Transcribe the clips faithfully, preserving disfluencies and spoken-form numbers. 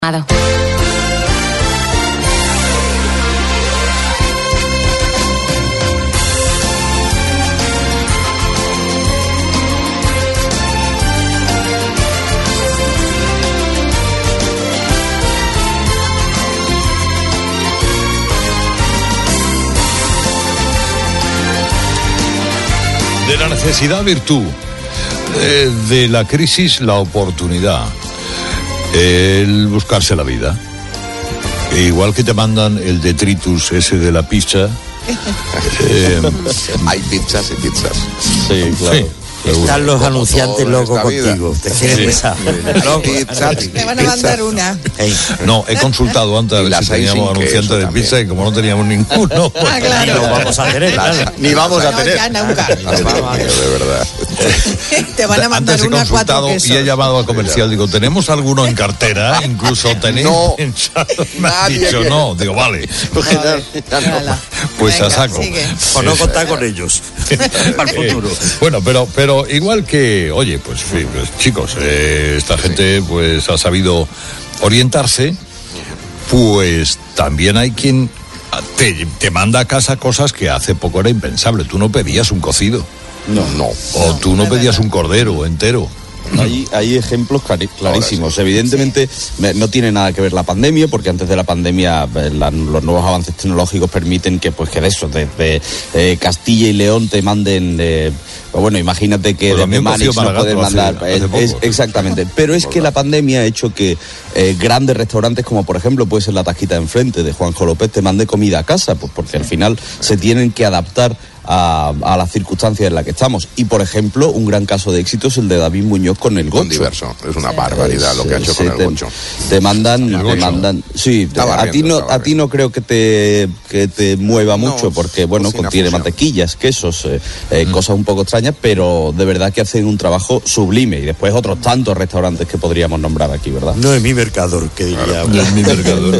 De la necesidad, virtud. Eh, de la crisis, la oportunidad. El buscarse la vida. E igual que te mandan el detritus ese de la pizza. eh, Hay pizzas y pizzas. Sí, claro. Sí. Están los anunciantes locos contigo. Te quieren Sí. besar. Me van a mandar una. Hey. No, he consultado antes a ver si teníamos anunciantes de pizza y como no teníamos ninguno. Ah, claro. Ni lo vamos a tener. Claro. Ni vamos a No, tener. ya nunca. De verdad. Te van a mandar Antes he una cuatro consultado quesos. y he llamado a comercial. Digo, ¿tenemos alguno en cartera? Incluso tenéis No. pensado. Me han Nadie dicho quiere. no. Digo, vale. Vale. Hala. Pues Venga, a saco. sigue. O no contar con ellos. Para el futuro. Eh, bueno, pero, pero igual que, oye, pues, sí, pues, chicos, eh, esta gente pues ha sabido orientarse, pues también hay quien te, te manda a casa cosas que hace poco era impensable. Tú no pedías un cocido. No, no. O tú no es pedías verdad. un cordero entero. Hay, hay ejemplos clari- clarísimos. Evidentemente me- no tiene nada que ver la pandemia, porque antes de la pandemia eh, la- los nuevos avances tecnológicos permiten que, pues, que de eso, desde eh, Castilla y León te manden, eh, pues bueno, imagínate que Pues a mí desde un Manix cocido no pueden Maragato mandar. hace- hace eh, poco, es- sí. exactamente. Pero es que la pandemia ha hecho que eh, grandes restaurantes, como por ejemplo puede ser la Tajita de enfrente de Juanjo López, te mande comida a casa, pues porque al final se tienen que adaptar a, a las circunstancias en las que estamos. Y por ejemplo, un gran caso de éxito es el de David Muñoz con el Con Gocho. diverso. Es una barbaridad lo que ha hecho Sí, con el te, gocho. te mandan, El te gocho. mandan, sí, te- Está a ti no, barriendo, a ti no creo que te, que te mueva No, mucho, porque bueno, cocina contiene fusión. mantequillas, quesos, eh, eh, cosas un poco extrañas, pero de verdad que hacen un trabajo sublime. Y después otros tantos restaurantes que podríamos nombrar aquí, ¿verdad? No es mi mercador, que diría. No es mi mercador.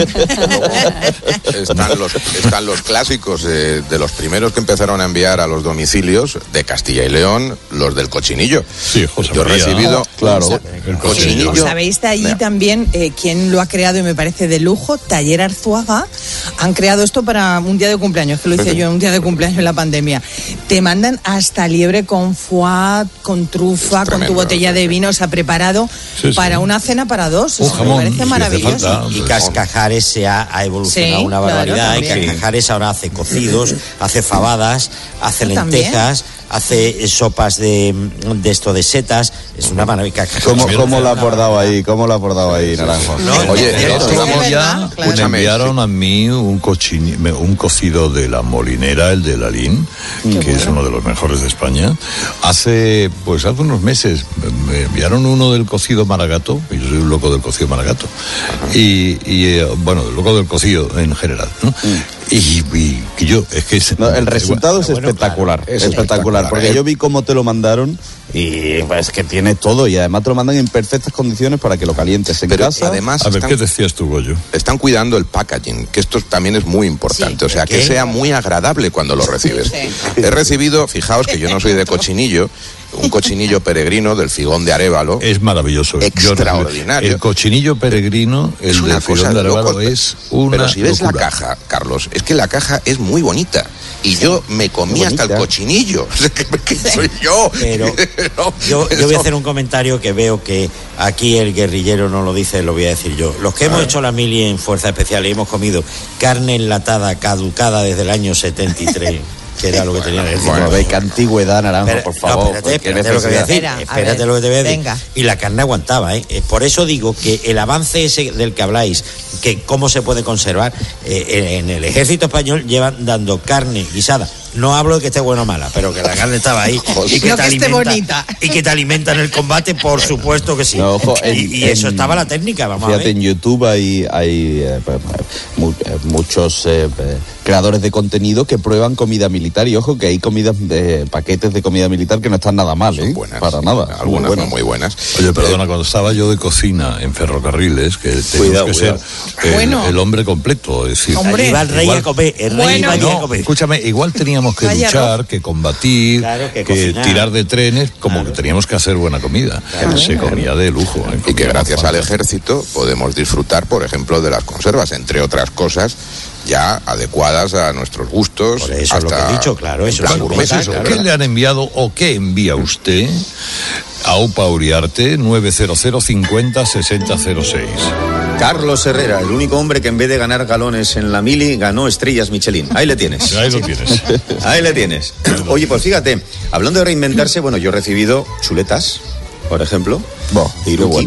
Están los, están los clásicos eh, de los primeros que empezaron a enviar a los domicilios de Castilla y León, los del cochinillo. Sí, José Yo he María. recibido Claro. El cochinillo. cochinillo. ¿Sabéis de allí Vea. también eh, quién lo ha creado y me parece de lujo? Taller Arzuaga. Han creado esto para un día de cumpleaños, que lo hice yo en un día de cumpleaños en la pandemia. Te mandan hasta liebre con foie, con trufa, con Tremendo, tu botella sí, de sí. vino, o sea, preparado Sí, sí. para una cena para dos. Un Eso jamón, me si parece hace maravilloso. falta. Y Cascajares se ha, ha evolucionado Sí, una claro, barbaridad. y también. Cascajares ahora hace cocidos, hace fabadas, hace También. lentejas, hace sopas de, de esto de setas. Es una maravilla. ¿Cómo, Cascajares cómo es lo ha una abordado ahí? ¿Cómo lo ha abordado ahí, Naranjo? No, Oye, no, esto no, vamos es ya, verdad, claro. me enviaron a mí un, cochini- me- un cocido de la Molinera, el de Lalín, que es uno de los mejores de España. Hace, pues hace unos meses me- me enviaron uno del cocido Maragato, y yo soy un loco del cocido Maragato, y, y, eh, bueno, loco del cocido en general, ¿no? Y, y, y yo, es que... es- No, el resultado es bueno, espectacular, claro, es es espectacular, espectacular, porque ¿eh? yo vi cómo te lo mandaron y pues que tiene todo y además te lo mandan en perfectas condiciones para que lo calientes en Pero casa. además A ver, están, ¿qué decías tú, Goyo? están cuidando el packaging, que esto también es muy importante. Sí. O sea, que ¿Qué? sea muy agradable cuando lo recibes. Sí. He recibido, fijaos que yo no soy de cochinillo, un cochinillo peregrino del Figón de Arévalo. Es maravilloso. Yo- Extraordinario. el cochinillo peregrino, el Es una de cosa Figón de de Arévalo, locos. es una Pero si ves locura. la caja, Carlos, es que la caja es muy bonita. Y yo me comí Muy hasta el bonita. cochinillo. O sea, que, que soy yo. Pero No, yo, yo voy a eso- hacer un comentario que veo que aquí el guerrillero no lo dice, lo voy a decir yo. Los que hemos hecho la mili en Fuerza Especial y hemos comido carne enlatada caducada desde el año setenta y tres, que era lo que tenía el Bueno, ve qué antigüedad, Naranjo, Espera, por no, favor. espérate, qué espérate lo que voy a necesidad. decir. Espera, a espérate ver, lo que te voy a decir. venga. Y la carne aguantaba, ¿eh? Eh, Por eso digo que el avance ese del que habláis, que cómo se puede conservar, eh, en el ejército español llevan dando carne guisada. No hablo de que esté buena o mala, pero que la carne estaba ahí. y No que esté bonita. Y que te alimenta en el combate, por supuesto que sí. No, ojo, en- y y eso en- estaba la técnica, vamos Fíjate, a ver. en YouTube hay, hay eh, pues, mu- eh, muchos eh, eh, creadores de contenido que prueban comida militar y ojo que hay comidas de paquetes de comida militar que no están nada mal, Son ¿eh? buenas. Para nada. son Algunas buenas. son muy buenas. Oye, perdona, cuando estaba yo de cocina en ferrocarriles, que tenemos Cuidado, que cuidado. ser el, Bueno. el hombre completo, es decir, Hombre. Allí va el rey Igual- a comer, el rey Bueno. va allí a no, comer. escúchame, igual teníamos teníamos que Vaya luchar, arroz. que combatir, Claro, que que, cocinar. tirar de trenes, como Claro. que teníamos que hacer buena comida. Claro. Se comía de lujo. ¿eh? Y que Comía gracias al bastante. ejército podemos disfrutar, por ejemplo, de las conservas, entre otras cosas ya adecuadas a nuestros gustos. Por eso es lo que he dicho, claro, eso en plan es lo que gourmet, he Pues eso, claro. ¿qué le han enviado o qué envía usted a UPA Uriarte nueve cero cero cincuenta sesenta cero seis? Carlos Herrera, el único hombre que en vez de ganar galones en la mili, ganó estrellas Michelin. Ahí le tienes. Ahí lo tienes. Ahí le tienes. Oye, pues fíjate, hablando de reinventarse, bueno, yo he recibido chuletas, por ejemplo, Buah, de qué Iruki. bueno.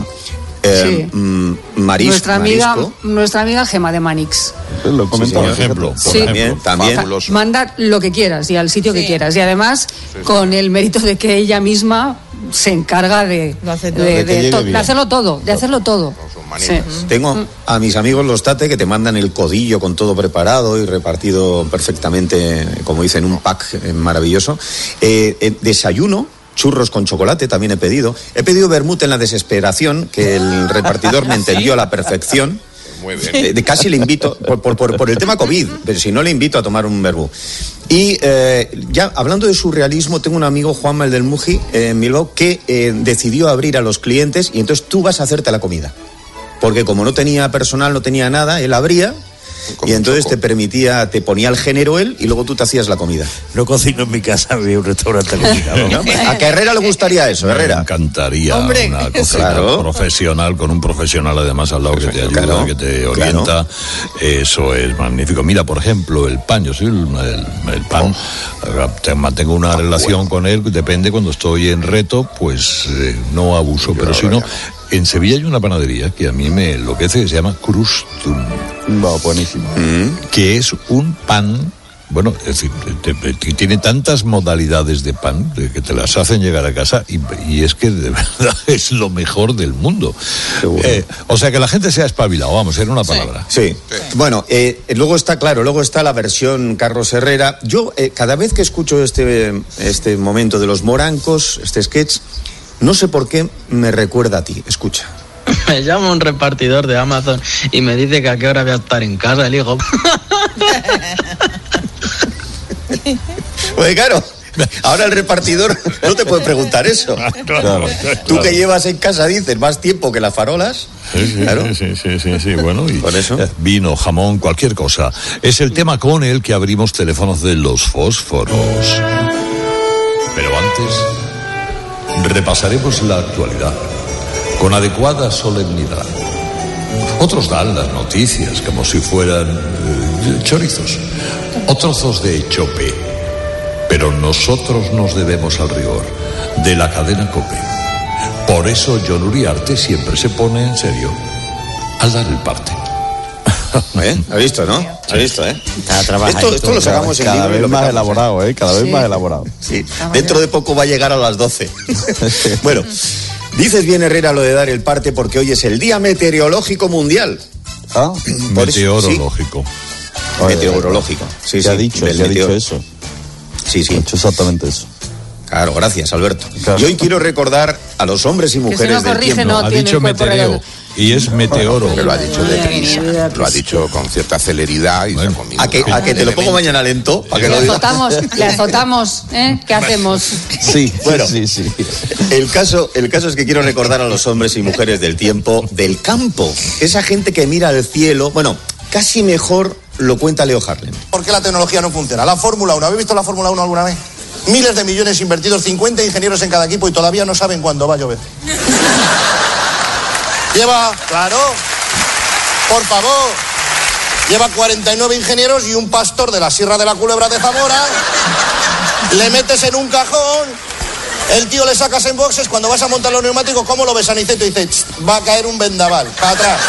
Eh, Sí. mm, maris- nuestra amiga, marisco. nuestra amiga Gema de Manix. Lo he Sí, comentado. Por ejemplo, por Sí. ejemplo. También, también. Fabuloso. Manda lo que quieras y al sitio que Sí. quieras. Y además, con el mérito de que ella misma se encarga de, Lo hace todo. de, De que de llegue to- de bien. hacerlo todo, de hacerlo todo. son manitas. Sí. Tengo a mis amigos los Tate que te mandan el codillo con todo preparado y repartido perfectamente, como dicen, un pack eh, maravilloso. Eh, eh, desayuno, churros con chocolate también he pedido. He pedido vermut en la desesperación, que el repartidor me entendió a la perfección. Muy bien. Eh, de casi le invito, por, por, por, por el tema COVID, pero si no le invito a tomar un verbú. Y eh, ya hablando de surrealismo, tengo un amigo, Juanma, el del Muji, eh, en Bilbao, que eh, decidió abrir a los clientes y entonces tú vas a hacerte la comida. Porque como no tenía personal, no tenía nada, él abría Como y un entonces choco. te permitía, te ponía el género él y luego tú te hacías la comida. No cocino en mi casa, había un restaurante cocinado. ¿No? A que a Herrera le gustaría eso, Me Herrera. encantaría Hombre, una eso. cocina Claro. profesional, con un profesional además al lado que te ayuda, Claro, que te orienta. Eso es magnífico. Mira, por ejemplo, el pan. Yo soy el, el- el pan. Te- Mantengo una relación con él. Depende, cuando estoy en reto, pues eh, no abuso. Pero si no, en Sevilla hay una panadería que a mí me enloquece, que se llama Crustum, Va, buenísimo. que es un pan. Bueno, es decir, te- te- tiene tantas modalidades de pan de que te las hacen llegar a casa y, y es que de verdad es lo mejor del mundo. Qué bueno. Eh, o sea, que la gente sea espabilado, vamos, era una palabra. Sí. Bueno, eh, luego está, claro, luego está la versión Carlos Herrera. Yo, eh, cada vez que escucho este, este momento de los morancos, este sketch, no sé por qué me recuerda a ti. Escucha. Me llama un repartidor de Amazon y me dice que a qué hora voy a estar en casa. Le digo, Pues claro, ahora el repartidor no te puede preguntar eso. Claro, Tú que llevas en casa, dices, más tiempo que las farolas. Sí, sí, Claro. sí, sí, sí, sí, bueno, y Por eso. eh, vino, jamón, cualquier cosa. Es el tema con el que abrimos teléfonos de los fósforos. Pero antes, repasaremos la actualidad con adecuada solemnidad. Otros dan las noticias como si fueran eh, chorizos o trozos de chope. Pero nosotros nos debemos al rigor de la cadena COPE. Por eso John Uriarte siempre se pone en serio al dar el parte. ¿Eh? ¿Has visto, no? ¿Has visto, eh? Está trabajando. Esto, esto lo sacamos en Cada libro y vez lo más metamos, ¿eh? elaborado, ¿eh? Cada vez Sí. más elaborado. Sí. Dentro de poco va a llegar a las doce. Bueno, dices bien, Herrera, lo de dar el parte porque hoy es el Día Meteorológico Mundial. Ah, Por eso- Meteorológico. Sí, meteorológico. Sí, se sí, ha dicho, del se ha dicho meteo- eso. Sí, Ha sí. hecho exactamente eso. Claro, gracias, Alberto. Claro. Y hoy quiero recordar a los hombres y si mujeres no del corrige, tiempo. no. ha tiene dicho el cuerpo meteoreo redondo. y es meteoro. Que lo ha dicho de Ay, prisa, mi vida, lo ha pues. dicho con cierta celeridad y se ha Bueno, comido. A que, a que te lo pongo mañana lento, para que Le lo digas. azotamos, le azotamos, ¿eh? ¿Qué hacemos? Sí, Bueno. sí, sí, sí. El caso, el caso es que quiero recordar a los hombres y mujeres del tiempo, del campo. Esa gente que mira al cielo. Bueno, casi mejor lo cuenta Leo Harlem. ¿Por qué la tecnología no funciona? La Fórmula uno, ¿habéis visto la Fórmula uno alguna vez? Miles de millones invertidos, cincuenta ingenieros en cada equipo y todavía no saben cuándo va a llover. Lleva, claro, por favor, lleva cuarenta y nueve ingenieros y un pastor de la Sierra de la Culebra de Zamora. Le metes en un cajón, el tío le sacas en boxes, cuando vas a montar los neumáticos, ¿cómo lo ves, Aniceto? Y dice, "Ch, va a caer un vendaval, para atrás".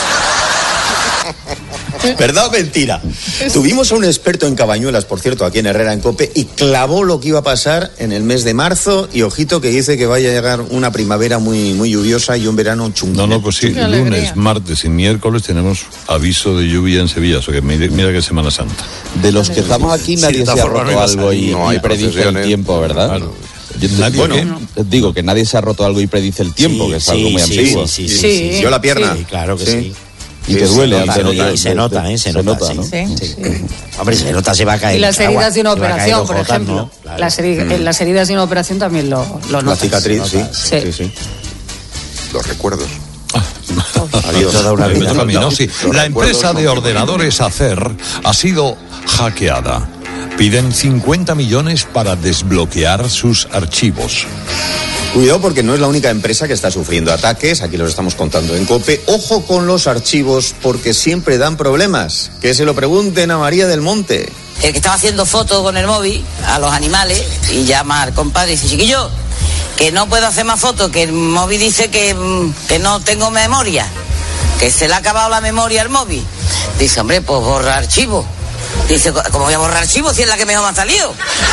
¿Verdad o mentira? Tuvimos a un experto en cabañuelas, por cierto, aquí en Herrera en COPE, y clavó lo que iba a pasar en el mes de marzo, y ojito que dice que vaya a llegar una primavera muy, muy lluviosa y un verano chungo. No, no, pues sí, Qué alegría. lunes, martes y miércoles tenemos aviso de lluvia en Sevilla, o sea que mira, mira que Semana Santa. De los que estamos aquí, nadie de se todas ha formas, no roto iba a algo y, salir. No hay y predice el procesiones. tiempo, ¿verdad? Claro. Yo- Nadie, bueno, ¿qué? digo que nadie se ha roto algo y predice el tiempo, Sí, que es sí, algo muy sí, antiguo. sí, sí, Sí. sí, sí. Yo la pierna. Sí, claro que Sí. sí. Y te duele. Se nota, antes de- y se de- nota, de- ¿eh? Se, se nota, nota, sí. ¿no? Sí. Sí. Hombre, se nota, se va a caer. Y las agua, heridas de una se va a caer operación, los por gotas, ejemplo. ¿no? Claro. Las, heri- en las heridas de una operación también lo, lo La notas. cicatriz, sí. Sí. Sí, sí. Los recuerdos. Adiós. Toda una Me vida. toca a mí, ¿no? Sí. Los La recuerdos empresa son de ordenadores Acer ha sido hackeada. Piden cincuenta millones para desbloquear sus archivos. Cuidado porque no es la única empresa que está sufriendo ataques, aquí los estamos contando en COPE. Ojo con los archivos porque siempre dan problemas. Que se lo pregunten a María del Monte. El que estaba haciendo fotos con el móvil a los animales y llama al compadre y dice, chiquillo, que no puedo hacer más fotos, que el móvil dice que, mm, que no tengo memoria, que se le ha acabado la memoria al móvil. Dice, hombre, pues borra archivo. Dice, ¿cómo voy a borrar archivo si es la que mejor me ha salido?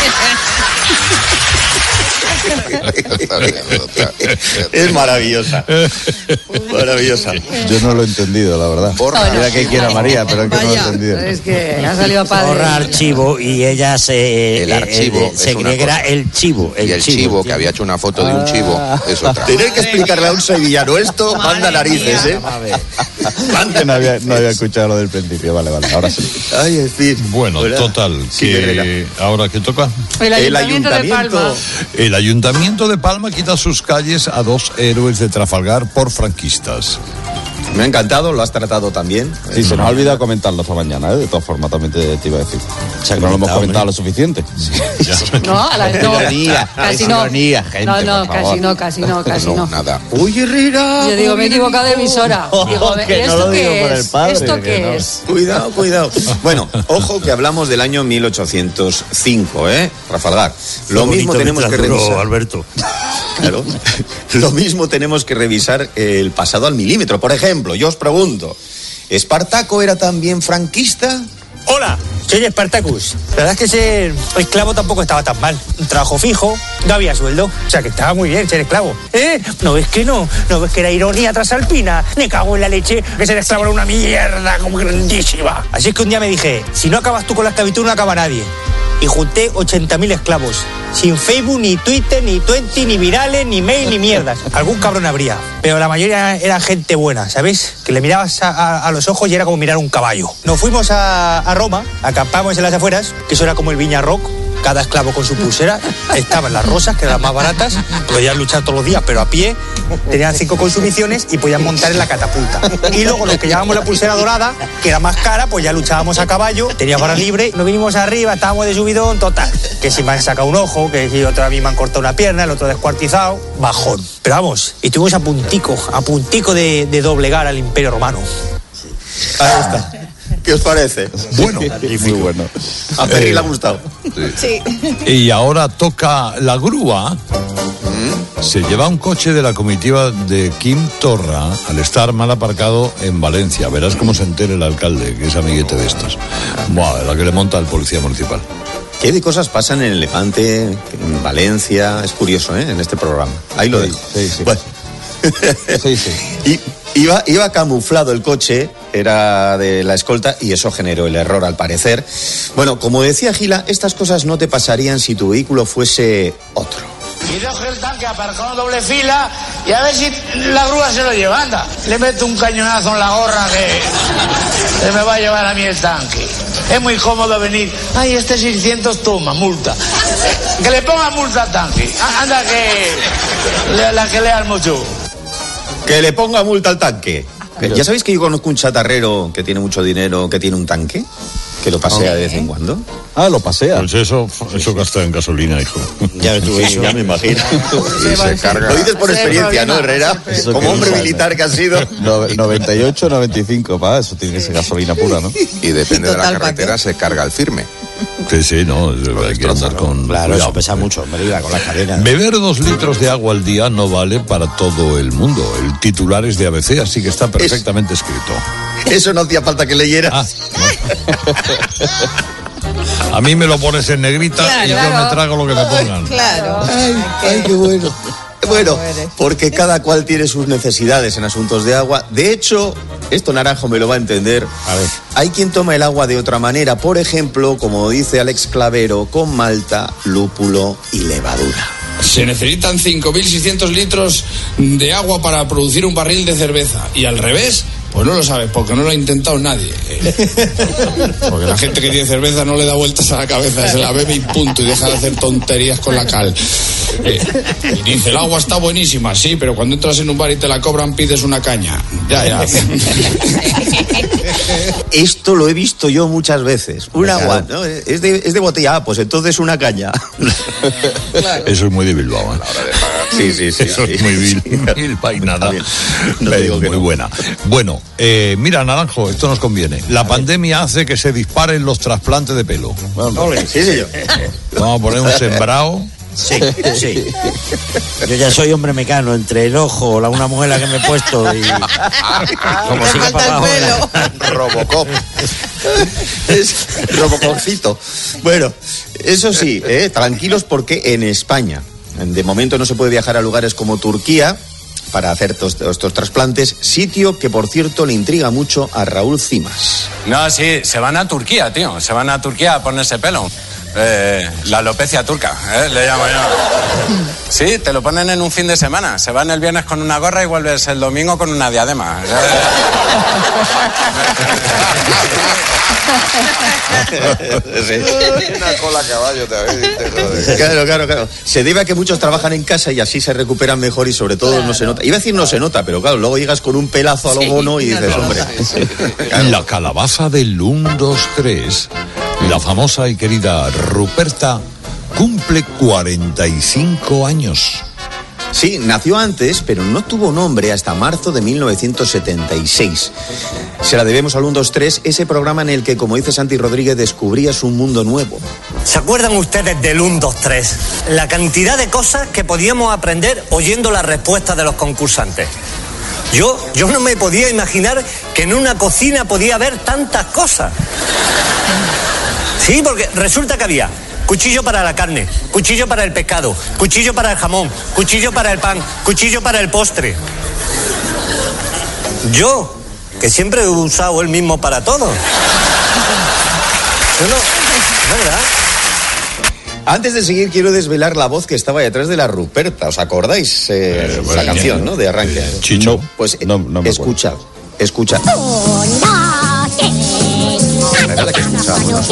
Es maravillosa. Maravillosa. Yo no lo he entendido, la verdad. Borra. Mira que quiera María, pero es que no lo he Vaya. entendido. Es que ha salido a padre. Borra archivo y ella se, El eh, archivo eh, es se una cree que era cosa. el chivo. Y el chivo, que había hecho una foto de un chivo, es otra. Tener que explicarle a un sevillano esto, manda narices, ¿eh? No había, no había escuchado lo del principio, vale, vale, ahora sí. Ay, en fin. Bueno, ¿Verdad? total, Sí, que Herrera. ahora que toca. El El ayuntamiento, de ayuntamiento. Palma. El Ayuntamiento de Palma quita sus calles a dos héroes de Trafalgar por franquistas. Me ha encantado, lo has tratado también. Sí, se nos ha olvidado comentarlo esta mañana, ¿eh? De todas formas, también te, te iba a decir. O sea, que no lo hemos comentado, comentado hombre. lo suficiente. No, a la Es no, ironía, casi es no. ironía, gente, no, no, por favor. casi no, casi no, casi No, no. nada. Uy, Herrera. Yo digo, me he equivocado de emisora. Digo, Oh, que no ¿esto lo digo qué por el es? padre, ¿Esto que qué no. es? Cuidado, cuidado. Bueno, ojo que hablamos del año mil ochocientos cinco, ¿eh? Trafalgar. Lo mismo tenemos que revisar. Alberto. Claro. Lo mismo tenemos que revisar el pasado al milímetro. Por ejemplo, yo os pregunto, ¿Espartaco era también franquista? Hola, soy Spartacus. La verdad es que ser esclavo tampoco estaba tan mal. Un trabajo fijo, no había sueldo. O sea que estaba muy bien ser esclavo. ¿Eh? ¿No ves que no? ¿No ves que era ironía trasalpina? Me cago en la leche, que ser esclavo era una mierda como grandísima. Así es que un día me dije, si no acabas tú con la esclavitud, no acaba nadie. Y junté ochenta mil esclavos. Sin Facebook, ni Twitter, ni Twenty, ni virales, ni mail, ni mierdas. Algún cabrón habría. Pero la mayoría era gente buena, ¿sabes? Que le mirabas a, a- a los ojos y era como mirar un caballo. Nos fuimos a, a Roma, acampamos en las afueras, que eso era como el Viña Rock. Cada esclavo con su pulsera. Estaban las rosas, que eran más baratas. Podían luchar todos los días, pero a pie. Tenían cinco consumiciones y podían montar en la catapulta. Y luego los que llevábamos la pulsera dorada, que era más cara, pues ya luchábamos a caballo. Teníamos barra libre. Nos vinimos arriba, estábamos de subidón, total. Que si me han sacado un ojo, que si otra vez me han cortado una pierna, el otro descuartizado. Bajón. Pero vamos, estuvimos a puntico, a puntico de, de doblegar al Imperio Romano. Ahí está. ¿Qué os parece? Bueno, Muy bueno. A Ferri le ha gustado. Sí. y ahora toca la grúa. Se lleva un coche de la comitiva de Quim Torra al estar mal aparcado en Valencia. Verás cómo se entere el alcalde, que es amiguete de estos. Buah, la que le monta el policía municipal. ¿Qué de cosas pasan en Levante, en Valencia? Es curioso, ¿eh? En este programa. Ahí lo Sí, dejo. sí, sí. Bueno. Sí, sí. Y iba, iba camuflado el coche, era de la escolta y eso generó el error al parecer. Bueno, como decía Gila, estas cosas no te pasarían si tu vehículo fuese otro. Y dejo el tanque aparcado en doble fila y a ver si la grúa se lo lleva, anda. Le meto un cañonazo en la gorra que se me va a llevar a mí el tanque. Es muy cómodo venir. Ay, este seiscientos toma, multa. Que le ponga multa al tanque. A- Anda que le- la que le mucho. Que le ponga multa al tanque. ¿Ya sabéis que yo conozco un chatarrero que tiene mucho dinero, que tiene un tanque? Que lo pasea de vez en cuando. Ah, lo pasea. Pues eso, eso gasta en gasolina, hijo. Ya ves tú eso. Ya me imagino. Y se carga. Lo dices por Ese experiencia, ¿no, problema, Herrera? Eso Como que hombre no sabe. militar que has sido. No- noventa y ocho, noventa y cinco, pa, eso tiene que ser gasolina pura, ¿no? Y depende de la Total, ¿pa' carretera, se carga el firme. Sí, sí, no, hay que andar con Claro, cuidado. eso pesa mucho, me iba con las cadenas. Beber dos litros de agua al día no vale para todo el mundo. El titular es de A B C, así que está perfectamente escrito. Eso no hacía falta que leyeras. Ah, no. A mí me lo pones en negrita y yo Claro. me trago lo que me pongan. Claro. Ay, qué bueno. Bueno, porque cada cual tiene sus necesidades en asuntos de agua. De hecho, esto Naranjo me lo va a entender. A ver. Hay quien toma el agua de otra manera. Por ejemplo, como dice Alex Clavero, con malta, lúpulo y levadura. Se necesitan cinco mil seiscientos litros de agua para producir un barril de cerveza. Y al revés, Pues no lo sabes, porque no lo ha intentado nadie. Porque la gente que tiene cerveza no le da vueltas a la cabeza, se la bebe y punto, y deja de hacer tonterías con la cal. Eh, y dice, el agua está buenísima, sí, pero cuando entras en un bar y te la cobran, pides una caña. Ya, ya. Esto lo he visto yo muchas veces. Un agua, ¿no? Es de, es de botella, ah, pues entonces una caña. Claro. Eso es muy de Bilbao, ¿eh? Sí, sí, sí. Eso sí, es muy sí, Bilbao y nada. No te digo que muy no. buena. Bueno, eh, mira, Naranjo, esto nos conviene. La pandemia hace que se disparen los trasplantes de pelo. Vamos, sí, sí, yo. Vamos a poner un sembrado. Sí, sí. Yo ya soy hombre mecano, entre el ojo, la una muela que me he puesto y... Como sigue para abajo. Robocop. Es Robocopcito. Bueno, eso sí, eh, tranquilos porque en España, de momento no se puede viajar a lugares como Turquía para hacer estos, estos trasplantes, sitio que por cierto le intriga mucho a Raúl Cimas. No, sí, se van a Turquía, tío, se van a Turquía a ponerse pelo. Eh, la alopecia turca, ¿eh? Le llamo yo. Sí, te lo ponen en un fin de semana. Se van el viernes con una gorra y vuelves el domingo con una diadema. Una cola a caballo te Claro, claro, claro. Se debe a que muchos trabajan en casa y así se recuperan mejor y sobre todo claro. No se nota. Iba a decir no se nota, pero claro, luego llegas con un pelazo a lo bono y dices, hombre. Claro. La calabaza del uno, dos, tres, la famosa y querida Ruperta, cumple cuarenta y cinco años. Sí, nació antes, pero no tuvo nombre hasta marzo de mil novecientos setenta y seis. Se la debemos al uno, dos, tres, ese programa en el que, como dice Santi Rodríguez, descubrías un mundo nuevo. ¿Se acuerdan ustedes del uno, dos, tres? La cantidad de cosas que podíamos aprender oyendo las respuestas de los concursantes. Yo, yo no me podía imaginar que en una cocina podía haber tantas cosas. Sí, porque resulta que había cuchillo para la carne, cuchillo para el pescado, cuchillo para el jamón, cuchillo para el pan, cuchillo para el postre. Yo, que siempre he usado el mismo para todo. Yo no, ¿verdad? Antes de seguir, quiero desvelar la voz que estaba detrás de la Ruperta. ¿Os acordáis? Eh, eh, bueno, la canción, ¿no? De arranque. Chicho. No, pues no, no me escucha, escucha. Era la que escuchábamos.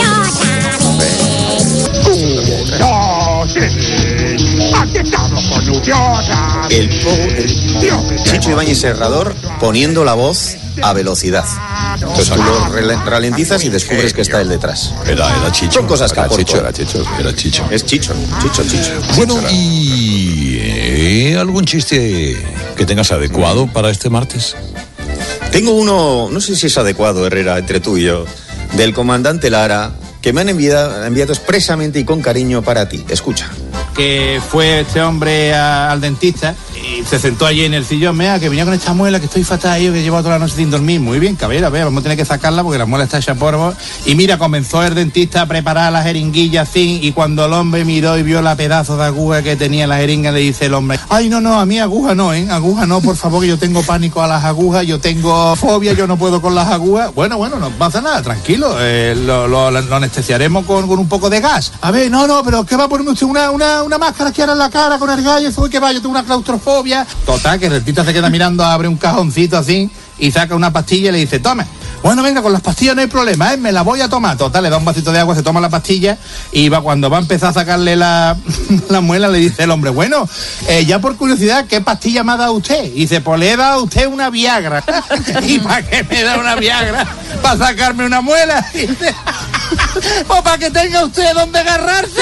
El, el Chicho Ibáñez Serrador poniendo la voz a velocidad. Entonces tú lo ralentizas y descubres que está él detrás. Era, era Chicho. Son cosas que era aporto. Chicho, era Chicho. Era Chicho. Es Chicho, Chicho, Chicho. Bueno, ¿y eh, algún chiste que tengas adecuado para este martes? Tengo uno, no sé si es adecuado, Herrera, entre tú y yo, del comandante Lara, que me han enviado, enviado expresamente y con cariño para ti. Escucha. Que fue este hombre a, al dentista y se sentó allí en el sillón, mira, que venía con esta muela, que estoy fatal, yo que llevo toda la noche sin dormir. Muy bien, caballero, vea, vamos a tener que sacarla porque la muela está hecha polvo. Y mira, comenzó el dentista a preparar la jeringuilla así, y cuando el hombre miró y vio la pedazo de aguja que tenía la jeringa, le dice el hombre, ay, no, no, a mí aguja no, ¿eh? Aguja no, por favor, que yo tengo pánico a las agujas, yo tengo fobia, yo no puedo con las agujas. Bueno, bueno, no pasa nada, tranquilo, eh, lo, lo, lo anestesiaremos con, con un poco de gas. A ver, no, no, pero ¿qué va a ponerme usted una, una, una máscara que ahora en la cara con el gallo? Eso que va, yo tengo una claustrofobia. Total, que el dentista se queda mirando, abre un cajoncito así y saca una pastilla y le dice, tome. Bueno, venga, con las pastillas no hay problema, ¿eh? Me la voy a tomar. Total, le da un vasito de agua, se toma la pastilla y va, cuando va a empezar a sacarle la, la muela, le dice el hombre, bueno, eh, ya por curiosidad, ¿qué pastilla me ha dado usted? Y dice, pues le he dado a usted una Viagra. ¿Y para qué me da una Viagra? ¿Para sacarme una muela? Y dice, o para que tenga usted donde agarrarse.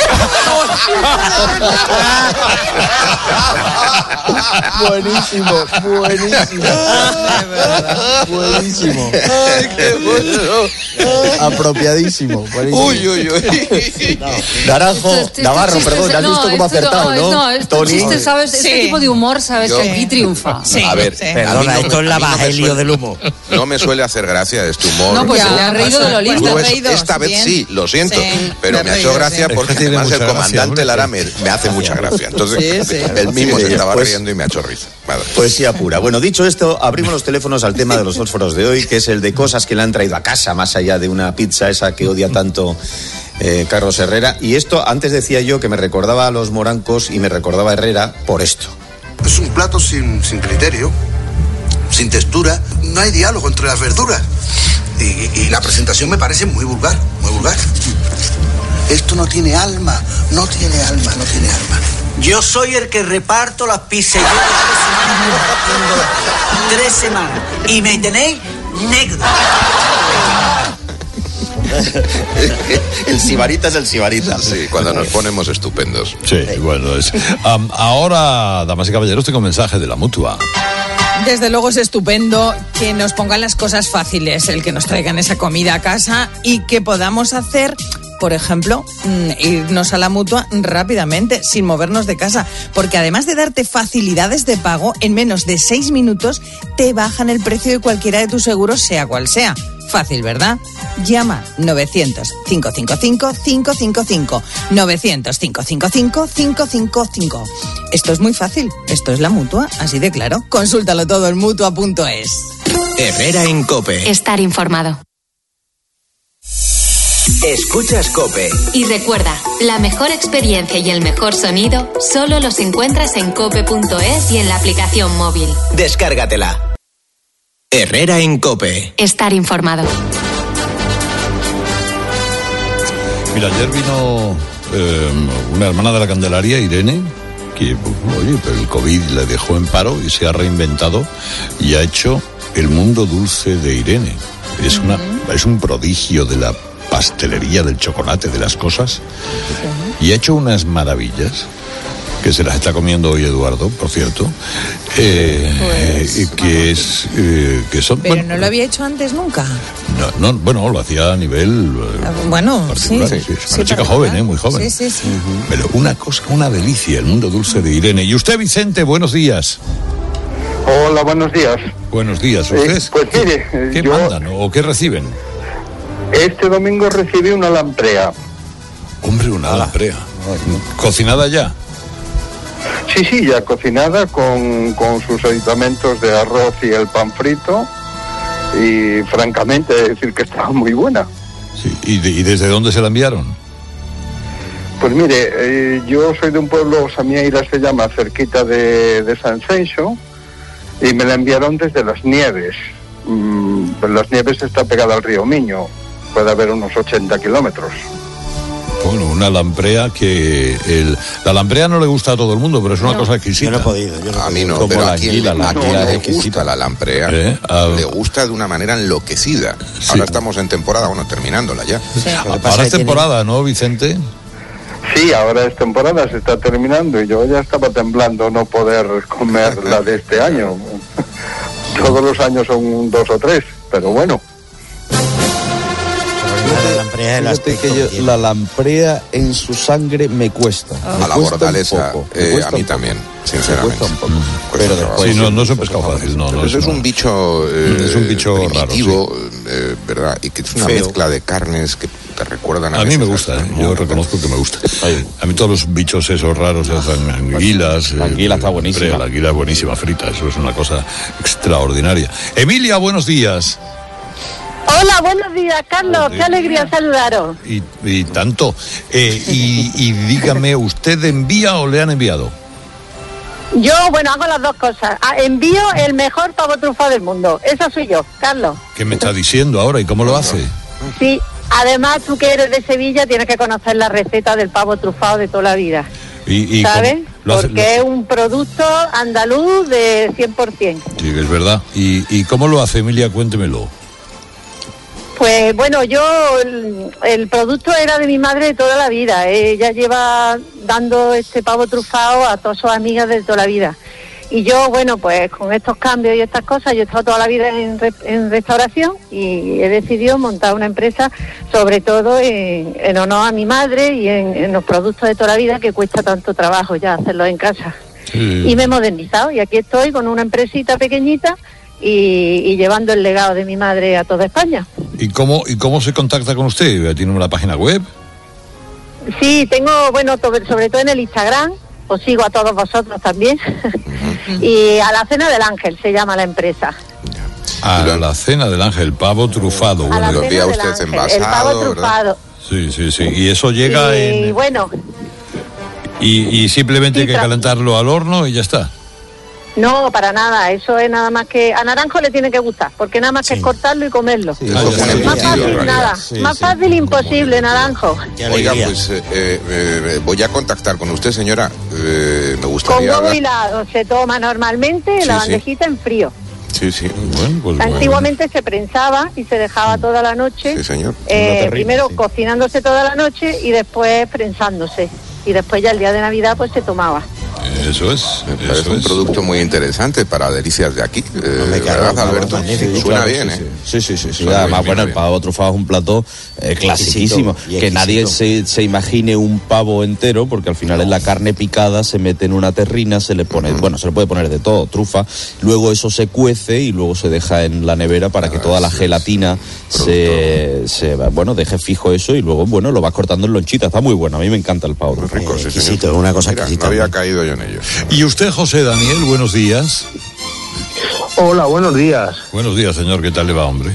Buenísimo, buenísimo. Buenísimo. Ay, qué bueno. Apropiadísimo. Buenísimo. Uy, uy, uy. No. Naranjo, Este- este Navarro, chiste perdón, es- ¿has visto no, cómo ha este- acertado, no? No, este Tony. chiste, ¿sabes? Este Sí. tipo de humor, ¿sabes? Yo- Que aquí triunfa. Sí, A ver, sí. a mí Perdona, no esto me- es la a mí no me bajelio suele- del humo. No me suele hacer gracia este humor. No, pues Ya, se le ha reído pues, de lo lindo. Tú te ves, has reído, esta vez bien. sí, lo siento, Sí, pero te me has ha hecho reído, gracia sí. porque Es que tiene además el mucha gracia, comandante hombre. Lara me, me hace mucha gracia. Entonces, Sí, sí. él mismo Sí, se estaba pues- riendo y me ha hecho risa. Vale. Poesía pura. Bueno, dicho esto, abrimos los teléfonos al tema de los fósforos de hoy, que es el de cosas que le han traído a casa, más allá de una pizza esa que odia tanto eh, Carlos Herrera. Y esto, antes decía yo que me recordaba a los morancos y me recordaba a Herrera por esto. Es un plato sin, sin criterio, sin textura. No hay diálogo entre las verduras. Y, y la presentación me parece muy vulgar, muy vulgar. Esto no tiene alma, no tiene alma, no tiene alma. Yo soy el que reparto las pizzas. Yo tres semanas. Y me tenéis negro. El sibarita es el sibarita. Sí, cuando nos ponemos estupendos. Sí, bueno, es. Um, ahora, damas y caballeros, tengo un mensaje de la Mutua. Desde luego es estupendo que nos pongan las cosas fáciles, el que nos traigan esa comida a casa y que podamos hacer, por ejemplo, irnos a la Mutua rápidamente, sin movernos de casa, porque además de darte facilidades de pago, en menos de seis minutos te bajan el precio de cualquiera de tus seguros, sea cual sea. Fácil, ¿verdad? Llama novecientos, cinco cinco cinco, cinco cinco cinco, novecientos, cinco cinco cinco, cinco cinco cinco. Esto es muy fácil, esto es la Mutua, así de claro. Consúltalo todo en mutua punto es. Herrera en COPE. Estar informado. Escuchas COPE. Y recuerda, la mejor experiencia y el mejor sonido solo los encuentras en cope punto es y en la aplicación móvil. Descárgatela. Herrera en COPE. Estar informado. Mira, ayer vino eh, una hermana de la Candelaria, Irene, que, oye, pero el COVID le dejó en paro y se ha reinventado y ha hecho el mundo dulce de Irene. Es, una, es un prodigio de la pastelería, del chocolate, de las cosas. Y ha hecho unas maravillas, que se las está comiendo hoy Eduardo, por cierto, eh, pues, eh, que es eh, que son. Pero bueno, no lo había hecho antes nunca. No, no, bueno, lo hacía a nivel eh, bueno, particular. sí, sí, sí, una chica joven, eh, muy joven. Sí, sí, sí. Uh-huh. Pero una cosa, una delicia, el mundo dulce de Irene. Y usted, Vicente, buenos días. Hola, buenos días. Buenos días. ¿Ustedes? Eh, pues mire, ¿qué yo mandan o qué reciben? Este domingo recibí una lamprea. Hombre, una lamprea. ¿Cocinada ya? Sí, sí, ya cocinada con, con sus aditamentos de arroz y el pan frito. Y francamente, decir que estaba muy buena. Sí. ¿Y, de, ¿Y desde dónde se la enviaron? Pues mire, eh, yo soy de un pueblo, Samieira se llama, cerquita de, de San Senso, y me la enviaron desde Las Nieves. Mm, Las Nieves está pegada al río Miño, puede haber unos ochenta kilómetros. Bueno, una lamprea que... El, la lamprea no le gusta a todo el mundo, pero es una no, cosa exquisita. Yo no he podido. Yo no a mí no, Como pero la a quien, anguila, le, la a quien anguila le exquisita. gusta la lamprea, ¿Eh? Ah, le gusta de una manera enloquecida. Sí. Ahora estamos en temporada, bueno, terminándola ya. Sí. Ahora es temporada, ¿no, Vicente? Sí, ahora es temporada, se está terminando y yo ya estaba temblando no poder comer la de este año. Todos los años son dos o tres, pero bueno. La lamprea, el Fíjate aspecto que yo, que tiene. la lamprea en su sangre me cuesta. Me A la cuesta bordalesa, un poco, me eh, cuesta a mí un poco. también, Me sinceramente. cuesta un poco. Cuesta Pero trabajo. después Sí, no, no es un pues, pescado fácil, no. no Pero eso es no. un bicho, eh, Es un bicho raro, primitivo, eh, ¿verdad? Y que es una Feo. mezcla de carnes que te recuerdan a A mí me veces gusta, hasta- ¿eh? Yo reconozco que me gusta. A mí todos los bichos esos raros, esas anguilas... La anguila eh, está buenísima. hombre, La anguila es buenísima frita, eso es una cosa extraordinaria. Emilia, buenos días. Hola, buenos días, Carlos. Buenos Qué días. alegría saludaros. Y, y tanto. Eh, y, y dígame, ¿usted envía o le han enviado? Yo, bueno, hago las dos cosas. Ah, envío el mejor pavo trufado del mundo. Esa soy yo, Carlos. ¿Qué me está diciendo ahora y cómo lo hace? Sí, además tú que eres de Sevilla tienes que conocer la receta del pavo trufado de toda la vida. Y, y ¿Sabes? cómo- lo hace- Porque es un producto andaluz de cien por ciento. Sí, es verdad. ¿Y, ¿Y cómo lo hace, Emilia? Cuéntemelo. Pues bueno, yo, el, el producto era de mi madre de toda la vida. Ella lleva dando este pavo trufado a todas sus amigas de toda la vida. Y yo, bueno, pues con estos cambios y estas cosas, yo he estado toda la vida en, re- en restauración y he decidido montar una empresa, sobre todo en, en honor a mi madre y en, en los productos de toda la vida, que cuesta tanto trabajo ya hacerlos en casa. Sí. Y me he modernizado y aquí estoy con una empresita pequeñita y, y llevando el legado de mi madre a toda España. ¿Y cómo, ¿Y cómo se contacta con usted? ¿Tiene una página web? Sí, tengo, bueno, to- sobre todo en el Instagram, os sigo a todos vosotros también. Y a la Cena del Ángel se llama la empresa. A la cena del ángel, pavo trufado. A Bueno, la lo Cena envía del usted Ángel, envasado, el pavo ¿verdad? trufado. Sí, sí, sí. Y eso llega y en... bueno, Y, y simplemente hay que Sí, tra- calentarlo al horno y ya está. No, para nada, eso es nada más que... A Naranjo le tiene que gustar, porque nada más sí. que es cortarlo y comerlo. Sí, más fácil, nada. Sí, más sí. fácil imposible, Naranjo. Oiga, pues eh, eh, voy a contactar con usted, señora. Eh, me gustaría... Con huevo hilado se toma normalmente sí, la bandejita sí. en frío. Sí, sí. Bueno, pues Antiguamente bueno. se prensaba y se dejaba toda la noche. Sí, señor. Eh, terrible, primero sí. cocinándose toda la noche y después prensándose. Y después ya el día de Navidad pues se tomaba. Eso es. Eso es un es. producto muy interesante para delicias de aquí. Eh, me ¿Verdad, Alberto? Sí, Suena claro, bien, sí, ¿eh? Sí, sí, sí. sí. Además, bueno, el pavo trufado es un plato eh, clasiquísimo. Que nadie se, se imagine un pavo entero, porque al final no. es la carne picada, se mete en una terrina, se le pone, uh-huh. bueno, se le puede poner de todo, trufa. Luego eso se cuece y luego se deja en la nevera para que toda la gelatina se, se, bueno, deje fijo eso y luego, bueno, lo vas cortando en lonchitas. Está muy bueno. A mí me encanta el pavo trufado. Rico, sí, sí, una cosa Mira, exquisita. No había caído yo en ello. Y usted, José Daniel, buenos días. Hola, buenos días. Buenos días, señor. ¿Qué tal le va, hombre?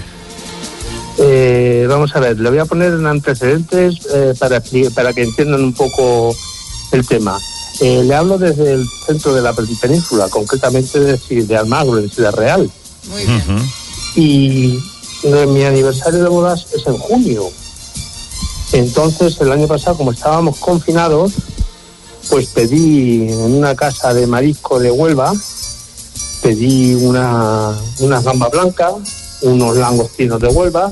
Eh, vamos a ver, le voy a poner en antecedentes eh, para, para que entiendan un poco el tema. Eh, le hablo desde el centro de la península, concretamente de, de Almagro, en Ciudad Real. Muy bien. Uh-huh. Y eh, mi aniversario de bodas es en junio. Entonces, el año pasado, como estábamos confinados, pues pedí en una casa de marisco de Huelva, pedí una, unas gambas blancas, unos langostinos de Huelva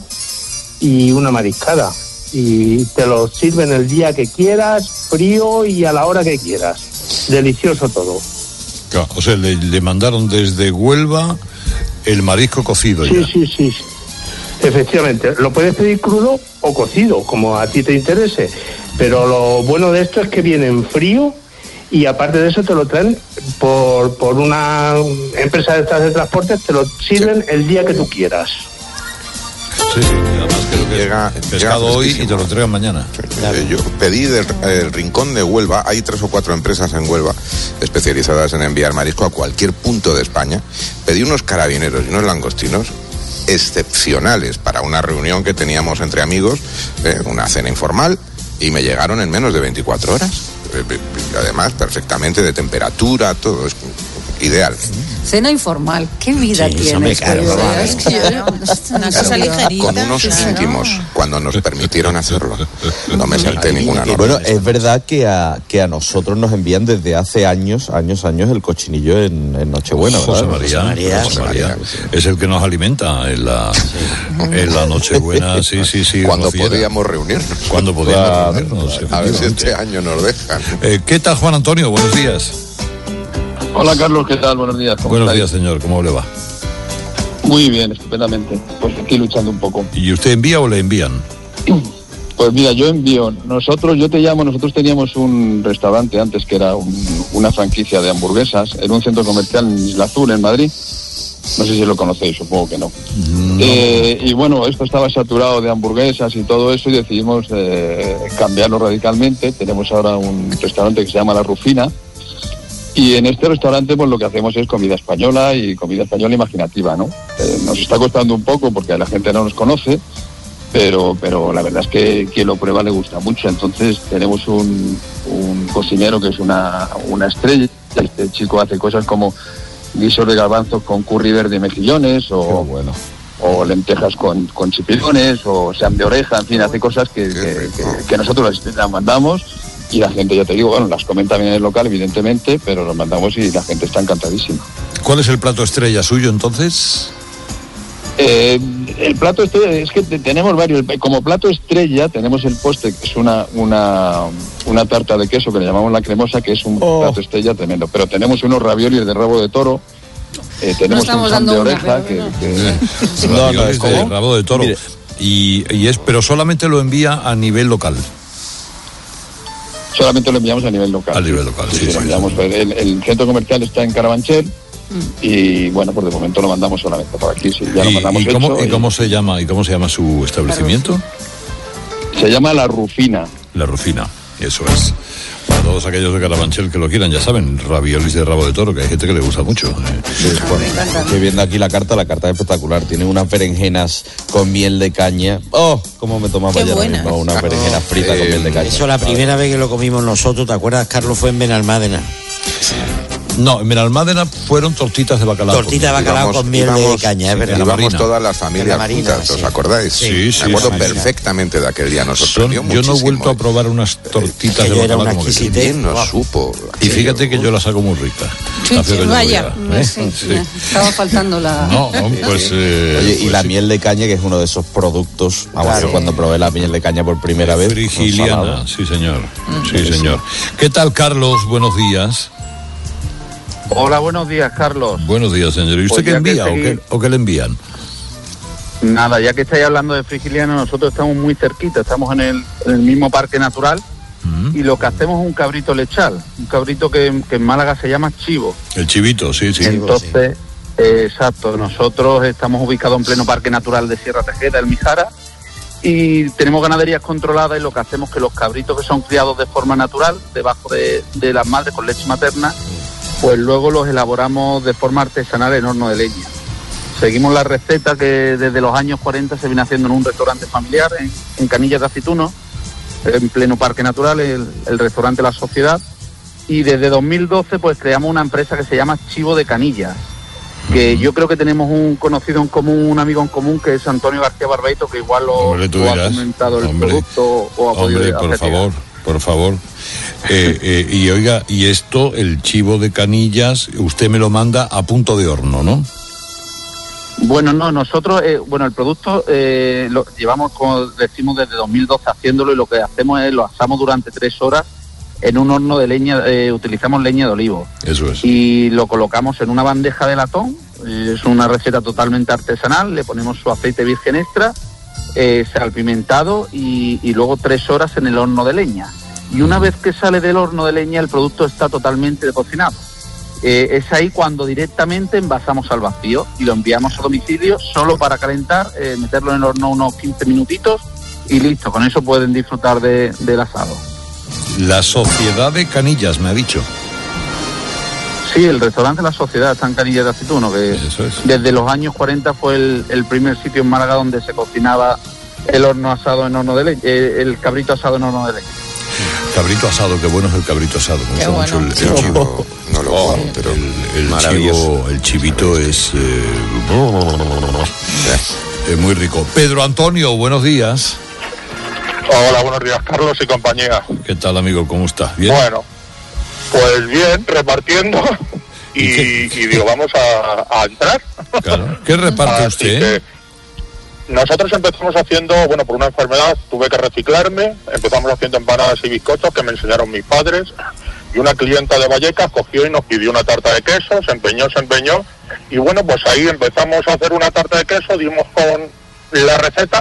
y una mariscada. Y te lo sirven el día que quieras, frío y a la hora que quieras. Delicioso todo. Claro, o sea, le, le mandaron desde Huelva el marisco cocido. Sí, ya. sí, sí. Efectivamente, lo puedes pedir crudo o cocido, como a ti te interese. Pero lo bueno de esto es que viene en frío y aparte de eso te lo traen por, por una empresa de estas de transportes, te lo sirven sí. el día que tú quieras. Sí, sí, además creo que llega, es pescado hoy y te lo entregan mañana. Claro. Yo pedí del el rincón de Huelva, hay tres o cuatro empresas en Huelva especializadas en enviar marisco a cualquier punto de España. Pedí unos carabineros y unos langostinos excepcionales para una reunión que teníamos entre amigos, eh, una cena informal, y me llegaron en menos de veinticuatro horas. Eh, además, perfectamente de temperatura, todo es ideal. Cena informal, qué vida sí, tienes. Claro, claro, es que una cosa claro, ligerita. Con unos claro. íntimos, cuando nos permitieron hacerlo. No me salté ninguna norma. Bueno, es verdad que a, que a nosotros nos envían desde hace años, años, años el cochinillo en, en Nochebuena, ¿verdad? José María, José María, José María. Es el que nos alimenta en la, sí. en la Nochebuena, sí, sí, sí. Cuando podíamos reunirnos. Cuando podíamos claro, reunirnos. A ver si este año nos dejan. Eh, ¿Qué tal, Juan Antonio? Buenos días. Hola Carlos, ¿qué tal? Buenos días. Buenos estáis? días, señor, ¿cómo le va? Muy bien, estupendamente. Pues aquí luchando un poco. ¿Y usted envía o le envían? Pues mira, yo envío. Nosotros, yo te llamo, nosotros teníamos un restaurante antes que era un, una franquicia de hamburguesas en un centro comercial en Isla Azul, en Madrid. No sé si lo conocéis, supongo que no. no. Eh, y bueno, esto estaba saturado de hamburguesas y todo eso y decidimos eh, cambiarlo radicalmente. Tenemos ahora un restaurante que se llama La Rufina. Y en este restaurante pues lo que hacemos es comida española y comida española imaginativa, ¿no? Eh, nos está costando un poco porque la gente no nos conoce, pero pero la verdad es que quien lo prueba le gusta mucho. Entonces tenemos un, un cocinero que es una, una estrella. Este chico hace cosas como guisos de garbanzos con curry verde y mejillones o, bueno. o lentejas con, con chipirones o sean de oreja, en fin, hace cosas que, que, que, que nosotros las mandamos. Y la gente, ya te digo, bueno, las comen también en el local, evidentemente, pero los mandamos y la gente está encantadísima. ¿Cuál es el plato estrella suyo, entonces? Eh, el plato estrella, es que tenemos varios. Como plato estrella tenemos el postre, que es una una una tarta de queso que le llamamos la cremosa, que es un oh. plato estrella tremendo. Pero tenemos unos raviolis de rabo de toro. Eh, tenemos no un pan de oreja que, que... no, no, es de rabo de toro. Y, y es, pero solamente lo envía a nivel local. Solamente lo enviamos a nivel local. A nivel local, sí. sí, sí, enviamos, sí. El, el centro comercial está en Carabanchel mm. y bueno, pues de momento lo mandamos solamente por aquí. Sí, ya ¿Y, lo mandamos y, cómo, hecho, ¿Y cómo se llama y cómo se llama su establecimiento? Se llama La Rufina. La Rufina, eso es. Para todos aquellos de Carabanchel que lo quieran, ya saben, raviolis de rabo de toro, que hay gente que le gusta mucho. Eh. Sí, bueno, estoy viendo aquí la carta, la carta es espectacular. Tiene unas berenjenas con miel de caña. ¡Oh! ¿Cómo me tomaba ayer mismo unas berenjenas fritas eh, con miel de caña? Eso la primera vez que lo comimos nosotros, ¿te acuerdas, Carlos? Fue en Benalmádena. Sí. No, en Benalmádena fueron tortitas de bacalao. Tortita de bacalao con miel de caña, es verdad. Íbamos todas las familias juntas, ¿os acordáis? Sí, sí. Me acuerdo sí, perfectamente de aquel día, nos sorprendió Son, yo no he muchísimo. vuelto a probar unas tortitas Que de yo era bacalao una como que exquisitez. sí. Bien nos supo. Y fíjate que yo las hago muy ricas. Sí, Las sí, que yo vaya, diga, ¿eh? sí, Sí. me estaba faltando la... No, pues... eh, Oye, y pues la sí. miel de caña, que es uno de esos productos. Vamos, Claro. yo cuando probé la miel de caña por primera vez. Frigiliana, nos sí señor, sí señor. ¿Qué tal, Carlos? Buenos días. Hola, buenos días, Carlos. Buenos días, señor. ¿Y usted Pues qué ya que envía o seguí- qué, o qué le envían? Nada, ya que estáis hablando de Frigiliana, nosotros estamos muy cerquita, estamos en el, en el mismo parque natural y lo que hacemos es un cabrito lechal, un cabrito que, que en Málaga se llama chivo. El chivito, sí, sí. Entonces, eh, exacto, nosotros estamos ubicados en pleno parque natural de Sierra Tejeda, el Mijara, y tenemos ganaderías controladas y lo que hacemos es que los cabritos que son criados de forma natural, debajo de, de las madres con leche materna, pues luego los elaboramos de forma artesanal en horno de leña. Seguimos la receta que desde los años cuarenta se viene haciendo en un restaurante familiar en, en Canillas de Aceituno, en pleno parque natural, el, el restaurante La Sociedad, y desde dos mil doce pues creamos una empresa que se llama Chivo de Canillas, que yo creo que tenemos un conocido en común, un amigo en común, que es Antonio García Barbeito, que igual lo, Hombre, tú lo ha dirás. comentado el Hombre. producto o ha podido Hombre, por hacer favor, por favor. Eh, eh, y oiga, y esto, el chivo de Canillas, usted me lo manda a punto de horno, ¿no? Bueno, no, nosotros, eh, bueno, el producto eh, lo llevamos, como decimos, desde dos mil doce haciéndolo, y lo que hacemos es lo asamos durante tres horas en un horno de leña, eh, utilizamos leña de olivo. Eso es. Y lo colocamos en una bandeja de latón, eh, es una receta totalmente artesanal, le ponemos su aceite virgen extra, eh, salpimentado y, y luego tres horas en el horno de leña. Y una vez que sale del horno de leña el producto está totalmente cocinado. Eh, es ahí cuando directamente envasamos al vacío y lo enviamos a domicilio solo para calentar, eh, meterlo en el horno unos quince minutitos y listo, con eso pueden disfrutar de, del asado. La Sociedad de Canillas, me ha dicho. Sí, el restaurante La Sociedad está en Canillas de Aceituno, que desde los años cuarenta fue el, el primer sitio en Málaga donde se cocinaba el horno asado en horno de leña, eh, el cabrito asado en horno de leña. Cabrito asado, qué bueno es el cabrito asado. Me Qué gusta bueno. mucho el, el Sí. chivo. No lo Oh, como, pero el, el maravilloso. chivo, el chivito es eh, eh, muy rico. Pedro Antonio, buenos días. Hola, buenos días, Carlos y compañía. ¿Qué tal, amigo? ¿Cómo estás? ¿Bien? Bueno, pues bien, repartiendo y, y digo, vamos a, a entrar. Claro. ¿Qué reparte Así usted? que nosotros empezamos haciendo, bueno, por una enfermedad tuve que reciclarme, empezamos haciendo empanadas y bizcochos que me enseñaron mis padres, y una clienta de Vallecas cogió y nos pidió una tarta de queso, se empeñó, se empeñó, y bueno, pues ahí empezamos a hacer una tarta de queso, dimos con la receta,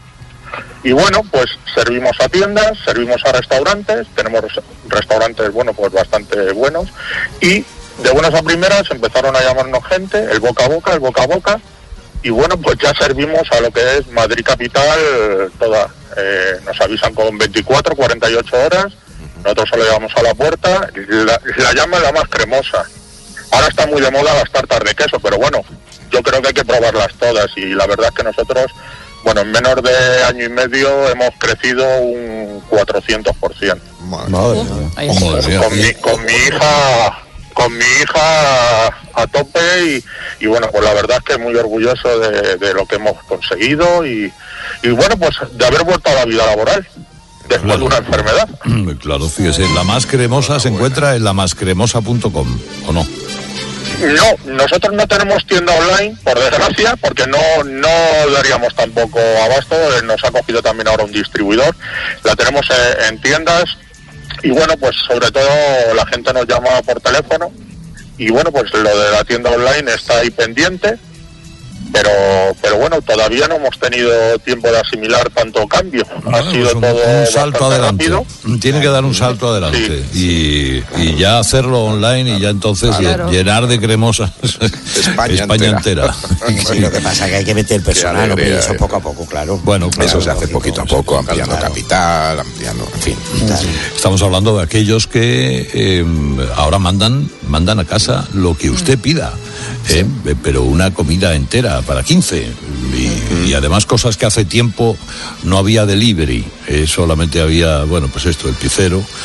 y bueno, pues servimos a tiendas, servimos a restaurantes, tenemos restaurantes, bueno, pues bastante buenos, y de buenas a primeras empezaron a llamarnos gente, el boca a boca, el boca a boca, y bueno, pues ya servimos a lo que es Madrid Capital toda. Eh, nos avisan con veinticuatro, cuarenta y ocho horas, nosotros solo llevamos a la puerta, la, la llama la más cremosa. Ahora está muy de moda las tartas de queso, pero bueno, yo creo que hay que probarlas todas, y la verdad es que nosotros, bueno, en menos de año y medio hemos crecido un cuatrocientos por ciento. Madre mía. Madre mía. Con mi, con mi hija con mi hija a tope y, y bueno, pues la verdad es que muy orgulloso de, de lo que hemos conseguido y, y bueno, pues de haber vuelto a la vida laboral después de una enfermedad. Claro, fíjese, la más cremosa se encuentra en la más cremosa punto com, ¿o no? No, nosotros no tenemos tienda online, por desgracia, porque no, no daríamos tampoco abasto, nos ha cogido también ahora un distribuidor, la tenemos en, en tiendas. Y bueno, pues sobre todo la gente nos llama por teléfono y bueno, pues lo de la tienda online está ahí pendiente, pero pero bueno, todavía no hemos tenido tiempo de asimilar tanto cambio. Bueno, ha sido pues un, todo un salto bastante adelante. rápido. Tiene que dar un salto adelante y, y ya hacerlo online y ya entonces Claro. llenar de cremosas España, España entera. Sí, lo que pasa es que hay que meter personal, Qué hombre, y alegría, eso eh. poco a poco, claro. Bueno, claro, Eso se hace lógico, poquito a sí, poco, ampliando claro. capital, ampliando, en fin. Estamos hablando de aquellos que eh, ahora mandan mandan a casa lo que usted pida, eh, pero una comida entera para quince y, y además cosas que hace tiempo no había delivery, eh, solamente había, bueno, pues esto, el pizzero,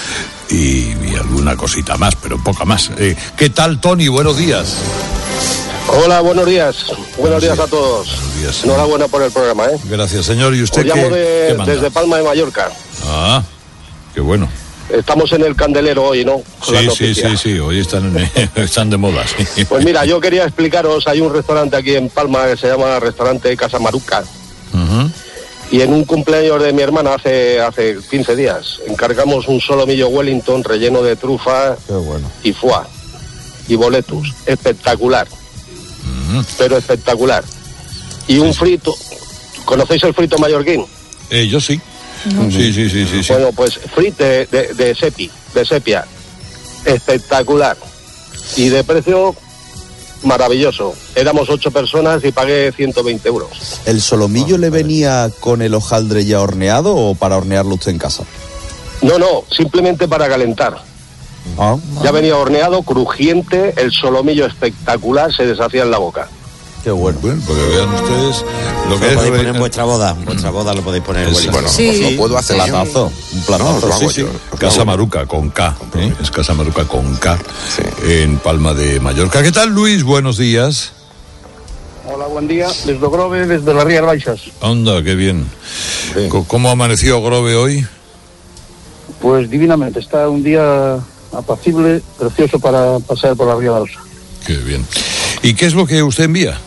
y, y alguna cosita más, pero poca más. Eh, ¿Qué tal, Tony? Buenos días. Hola, buenos días. Buenos días a todos. Días. Enhorabuena por el programa, ¿eh? Gracias, señor. ¿Y usted Os qué, llamo de, qué manda? desde Palma de Mallorca. Ah, qué bueno. Estamos en el candelero hoy, ¿no? Con las Sí, sí, sí, noticias. sí, hoy están, están de moda. Sí. Pues mira, yo quería explicaros, hay un restaurante aquí en Palma que se llama Restaurante Casa Maruca. Uh-huh. Y en un cumpleaños de mi hermana hace hace quince días, encargamos un solomillo Wellington relleno de trufa Qué bueno. y foie y boletus. Espectacular. Uh-huh. Pero espectacular. Y un frito. ¿Conocéis el frito mallorquín? Eh, yo sí. Uh-huh. Sí, sí, sí, sí, sí. Bueno, pues frito de, de, de sepi, de sepia. Espectacular. Y de precio maravilloso. Éramos ocho personas y pagué ciento veinte euros. ¿El solomillo le venía con el hojaldre ya horneado o para hornearlo usted en casa? No, no, simplemente para calentar. Ah. Ya venía horneado, crujiente, el solomillo espectacular, se deshacía en la boca. Qué bueno. Bueno, porque vean ustedes lo Lo que es. podéis poner re- en vuestra boda. En vuestra boda lo podéis poner en Es- Wellington. Bueno, Sí. lo puedo hacer yo. Platazo. Un No, platazo, lo hago sí, sí. yo. Lo Casa hago yo. Maruca con K, ¿eh? Es Casa Maruca con K, Sí. en Palma de Mallorca. ¿Qué tal, Luis? Buenos días. Hola, buen día. Desde Grove, desde las Rías Baixas. Anda, qué bien. Sí. Co- ¿Cómo amaneció Grove hoy? Pues divinamente, está un día apacible, precioso para pasear por la Ría de Osa. Qué bien. ¿Y qué es lo que usted envía?